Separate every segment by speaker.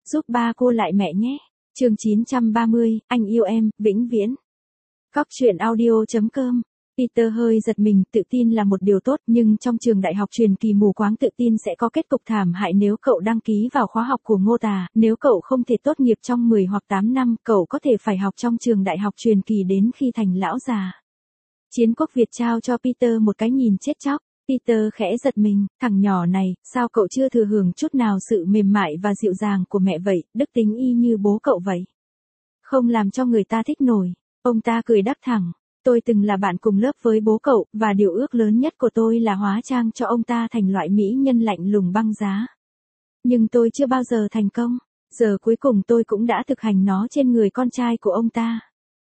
Speaker 1: giúp ba cô lại mẹ nhé. Chương 930, anh yêu em, vĩnh viễn. Góc truyện audio.com. Peter hơi giật mình, tự tin là một điều tốt, nhưng trong trường đại học truyền kỳ mù quáng tự tin sẽ có kết cục thảm hại nếu cậu đăng ký vào khóa học của Ngô Tà, nếu cậu không thể tốt nghiệp trong 10 hoặc 8 năm, cậu có thể phải học trong trường đại học truyền kỳ đến khi thành lão già. Chiến Quốc Việt trao cho Peter một cái nhìn chết chóc. Peter khẽ giật mình, thằng nhỏ này, sao cậu chưa thừa hưởng chút nào sự mềm mại và dịu dàng của mẹ vậy, đức tính y như bố cậu vậy. Không làm cho người ta thích nổi. Ông ta cười đắc thẳng. Tôi từng là bạn cùng lớp với bố cậu, và điều ước lớn nhất của tôi là hóa trang cho ông ta thành loại mỹ nhân lạnh lùng băng giá. Nhưng tôi chưa bao giờ thành công. Giờ cuối cùng tôi cũng đã thực hành nó trên người con trai của ông ta.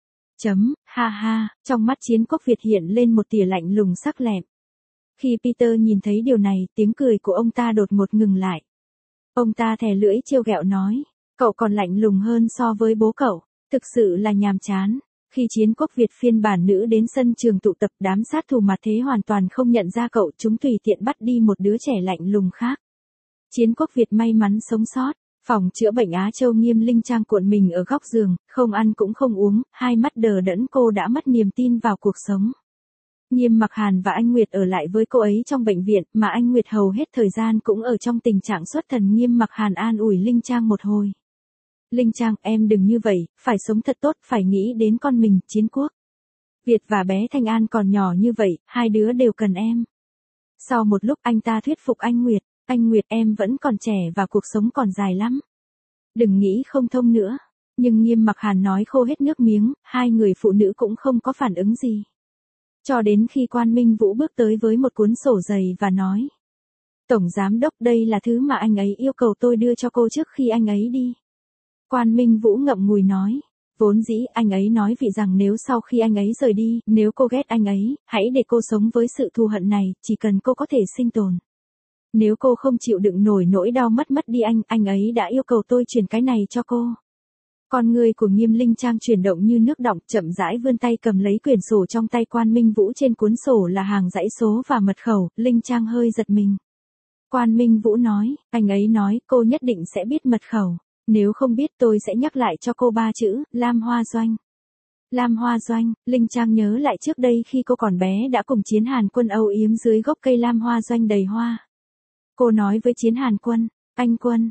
Speaker 1: Ha ha, trong mắt Chiến Quốc Việt hiện lên một tia lạnh lùng sắc lẹm. Khi Peter nhìn thấy điều này, tiếng cười của ông ta đột ngột ngừng lại. Ông ta thè lưỡi trêu ghẹo nói, cậu còn lạnh lùng hơn so với bố cậu, thực sự là nhàm chán. Khi Chiến Quốc Việt phiên bản nữ đến sân trường tụ tập, đám sát thủ mặt thế hoàn toàn không nhận ra cậu, chúng tùy tiện bắt đi một đứa trẻ lạnh lùng khác. Chiến Quốc Việt may mắn sống sót. Phòng chữa bệnh Á Châu Nghiêm Linh Trang cuộn mình ở góc giường, không ăn cũng không uống, hai mắt đờ đẫn, cô đã mất niềm tin vào cuộc sống. Nghiêm Mặc Hàn và anh Nguyệt ở lại với cô ấy trong bệnh viện, mà anh Nguyệt hầu hết thời gian cũng ở trong tình trạng xuất thần. Nghiêm Mặc Hàn an ủi Linh Trang một hồi. Linh Trang, em đừng như vậy, phải sống thật tốt, phải nghĩ đến con mình. Chiến Quốc Việt và bé Thanh An còn nhỏ như vậy, hai đứa đều cần em. Sau một lúc anh ta thuyết phục anh Nguyệt, em vẫn còn trẻ và cuộc sống còn dài lắm. Đừng nghĩ không thông nữa. Nhưng Nghiêm Mặc Hàn nói khô hết nước miếng, hai người phụ nữ cũng không có phản ứng gì. Cho đến khi Quan Minh Vũ bước tới với một cuốn sổ dày và nói. Tổng giám đốc, đây là thứ mà anh ấy yêu cầu tôi đưa cho cô trước khi anh ấy đi. Quan Minh Vũ ngậm ngùi nói. Vốn dĩ anh ấy nói vì rằng nếu sau khi anh ấy rời đi, nếu cô ghét anh ấy, hãy để cô sống với sự thù hận này, chỉ cần cô có thể sinh tồn. Nếu cô không chịu đựng nổi nỗi đau mất đi anh ấy đã yêu cầu tôi chuyển cái này cho cô. Con người của Nghiêm Linh Trang chuyển động như nước đọng, chậm rãi vươn tay cầm lấy quyển sổ trong tay Quan Minh Vũ. Trên cuốn sổ là hàng dãy số và mật khẩu. Linh Trang hơi giật mình. Quan Minh Vũ nói, anh ấy nói cô nhất định sẽ biết mật khẩu. Nếu không biết tôi sẽ nhắc lại cho cô 3 chữ, Lam Hoa Doanh. Lam Hoa Doanh, Linh Trang nhớ lại trước đây khi cô còn bé đã cùng Chiến Hàn Quân âu yếm dưới gốc cây Lam Hoa Doanh đầy hoa. Cô nói với Chiến Hàn Quân, anh Quân,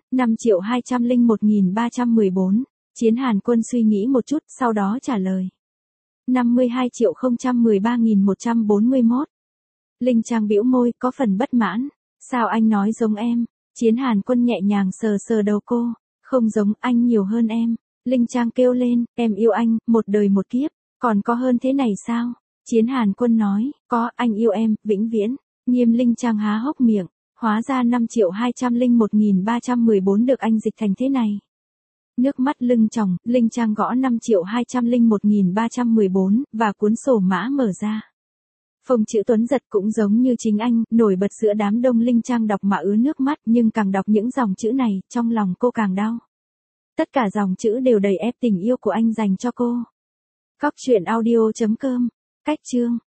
Speaker 1: 5.201.314. Chiến Hàn Quân suy nghĩ một chút, sau đó trả lời. 52.013.141. Linh Trang bĩu môi, có phần bất mãn. Sao anh nói giống em? Chiến Hàn Quân nhẹ nhàng sờ đầu cô. Không giống, anh nhiều hơn em. Linh Trang kêu lên, em yêu anh, một đời một kiếp. Còn có hơn thế này sao? Chiến Hàn Quân nói, có, anh yêu em, vĩnh viễn. Nghiêm Linh Trang há hốc miệng. Hóa ra 5.201.314 được anh dịch thành thế này. Nước mắt lưng tròng, Linh Trang gõ 5.201.314, và cuốn sổ mã mở ra. Phông chữ Tuấn Giật cũng giống như chính anh, nổi bật giữa đám đông. Linh Trang đọc mà ứa nước mắt, nhưng càng đọc những dòng chữ này, trong lòng cô càng đau. Tất cả dòng chữ đều đầy ép tình yêu của anh dành cho cô. Góc truyện audio.com. Cách chương.